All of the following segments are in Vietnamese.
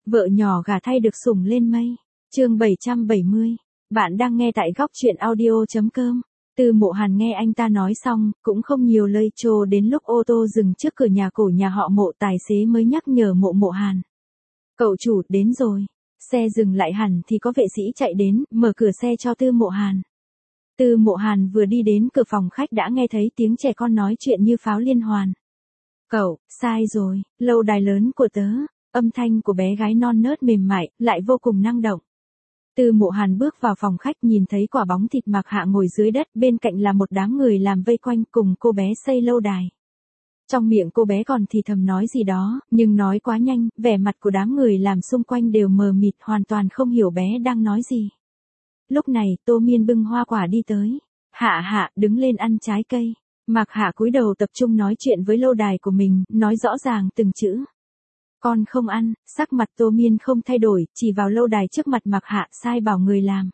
Vợ nhỏ gả thay được sủng lên mây. Chương 770. Bạn đang nghe tại góc truyện audio.com. Tư Mộ Hàn nghe anh ta nói xong, cũng không nhiều lời trồ đến lúc ô tô dừng trước cửa nhà cổ nhà họ Mộ, tài xế mới nhắc nhở Mộ Hàn. Cậu chủ, đến rồi. Xe dừng lại hẳn thì có vệ sĩ chạy đến, mở cửa xe cho Tư Mộ Hàn. Tư Mộ Hàn vừa đi đến cửa phòng khách đã nghe thấy tiếng trẻ con nói chuyện như pháo liên hoàn. Cậu, sai rồi, lâu đài lớn của tớ. Âm thanh của bé gái non nớt mềm mại, lại vô cùng năng động. Tư Mộ Hàn bước vào phòng khách nhìn thấy quả bóng thịt Mạc Hạ ngồi dưới đất, bên cạnh là một đám người làm vây quanh cùng cô bé xây lâu đài. Trong miệng cô bé còn thì thầm nói gì đó, nhưng nói quá nhanh, vẻ mặt của đám người làm xung quanh đều mờ mịt, hoàn toàn không hiểu bé đang nói gì. Lúc này, Tô Miên bưng hoa quả đi tới. Hạ, đứng lên ăn trái cây. Mạc Hạ cúi đầu tập trung nói chuyện với lâu đài của mình, nói rõ ràng từng chữ. Con không ăn. Sắc mặt Tô Miên không thay đổi, chỉ vào lâu đài trước mặt Mạc Hạ, sai bảo người làm.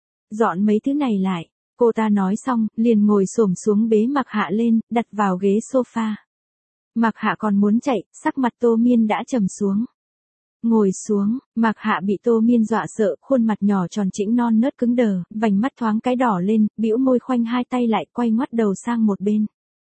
Dọn mấy thứ này lại. Cô ta nói xong, liền ngồi xổm xuống bế Mạc Hạ lên, đặt vào ghế sofa. Mạc Hạ còn muốn chạy, sắc mặt Tô Miên đã trầm xuống. Ngồi xuống. Mạc Hạ bị Tô Miên dọa sợ, khuôn mặt nhỏ tròn trĩnh non nớt cứng đờ, vành mắt thoáng cái đỏ lên, bĩu môi khoanh hai tay lại, quay ngoắt đầu sang một bên.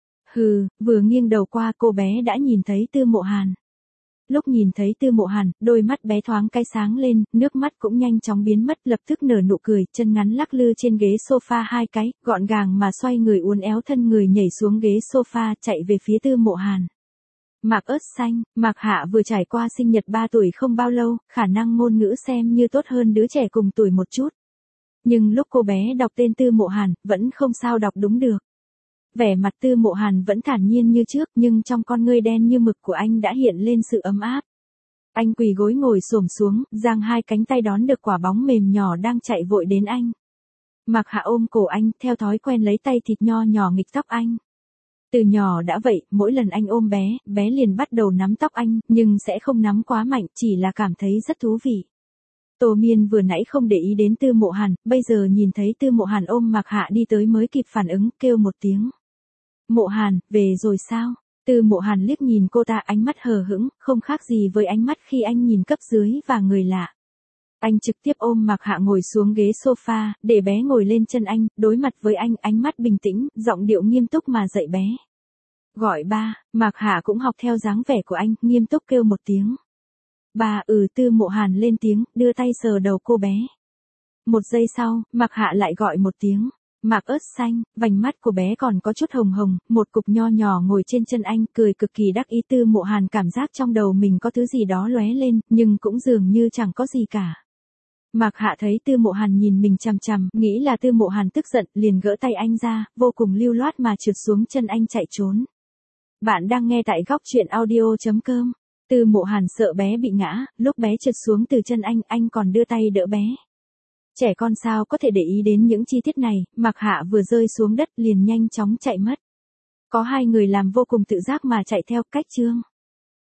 Hừ, vừa nghiêng đầu qua cô bé đã nhìn thấy Tư Mộ Hàn. Lúc nhìn thấy Tư Mộ Hàn, đôi mắt bé thoáng cái sáng lên, nước mắt cũng nhanh chóng biến mất, lập tức nở nụ cười, chân ngắn lắc lư trên ghế sofa hai cái, gọn gàng mà xoay người uốn éo thân người nhảy xuống ghế sofa, chạy về phía Tư Mộ Hàn. Mạc ớt xanh. Mạc Hạ vừa trải qua sinh nhật 3 tuổi không bao lâu, khả năng ngôn ngữ xem như tốt hơn đứa trẻ cùng tuổi một chút. Nhưng lúc cô bé đọc tên Tư Mộ Hàn, vẫn không sao đọc đúng được. Vẻ mặt Tư Mộ Hàn vẫn thản nhiên như trước, nhưng trong con ngươi đen như mực của anh đã hiện lên sự ấm áp. Anh quỳ gối ngồi xổm xuống, giang hai cánh tay đón được quả bóng mềm nhỏ đang chạy vội đến anh. Mạc Hạ ôm cổ anh, theo thói quen lấy tay thịt nho nhỏ nghịch tóc anh. Từ nhỏ đã vậy, mỗi lần anh ôm bé, bé liền bắt đầu nắm tóc anh, nhưng sẽ không nắm quá mạnh, chỉ là cảm thấy rất thú vị. Tô Miên vừa nãy không để ý đến Tư Mộ Hàn, bây giờ nhìn thấy Tư Mộ Hàn ôm Mạc Hạ đi tới mới kịp phản ứng, kêu một tiếng. Mộ Hàn, về rồi sao? Tư Mộ Hàn liếc nhìn cô ta, ánh mắt hờ hững, không khác gì với ánh mắt khi anh nhìn cấp dưới và người lạ. Anh trực tiếp ôm Mạc Hạ ngồi xuống ghế sofa, để bé ngồi lên chân anh, đối mặt với anh, ánh mắt bình tĩnh, giọng điệu nghiêm túc mà dạy bé. Gọi ba. Mạc Hạ cũng học theo dáng vẻ của anh, nghiêm túc kêu một tiếng. Ba. Tư Mộ Hàn lên tiếng, đưa tay sờ đầu cô bé. Một giây sau, Mạc Hạ lại gọi một tiếng. Mạc ớt xanh. Vành mắt của bé còn có chút hồng hồng, một cục nho nhỏ ngồi trên chân anh, cười cực kỳ đắc ý. Tư Mộ Hàn cảm giác trong đầu mình có thứ gì đó lóe lên, nhưng cũng dường như chẳng có gì cả. Mạc Hạ thấy Tư Mộ Hàn nhìn mình chằm chằm, nghĩ là Tư Mộ Hàn tức giận, liền gỡ tay anh ra, vô cùng lưu loát mà trượt xuống chân anh chạy trốn. Bạn đang nghe tại góc truyện audio.com. Tư Mộ Hàn sợ bé bị ngã, lúc bé trượt xuống từ chân anh còn đưa tay đỡ bé. Trẻ con sao có thể để ý đến những chi tiết này, Mạc Hạ vừa rơi xuống đất liền nhanh chóng chạy mất. Có hai người làm vô cùng tự giác mà chạy theo, cách chương.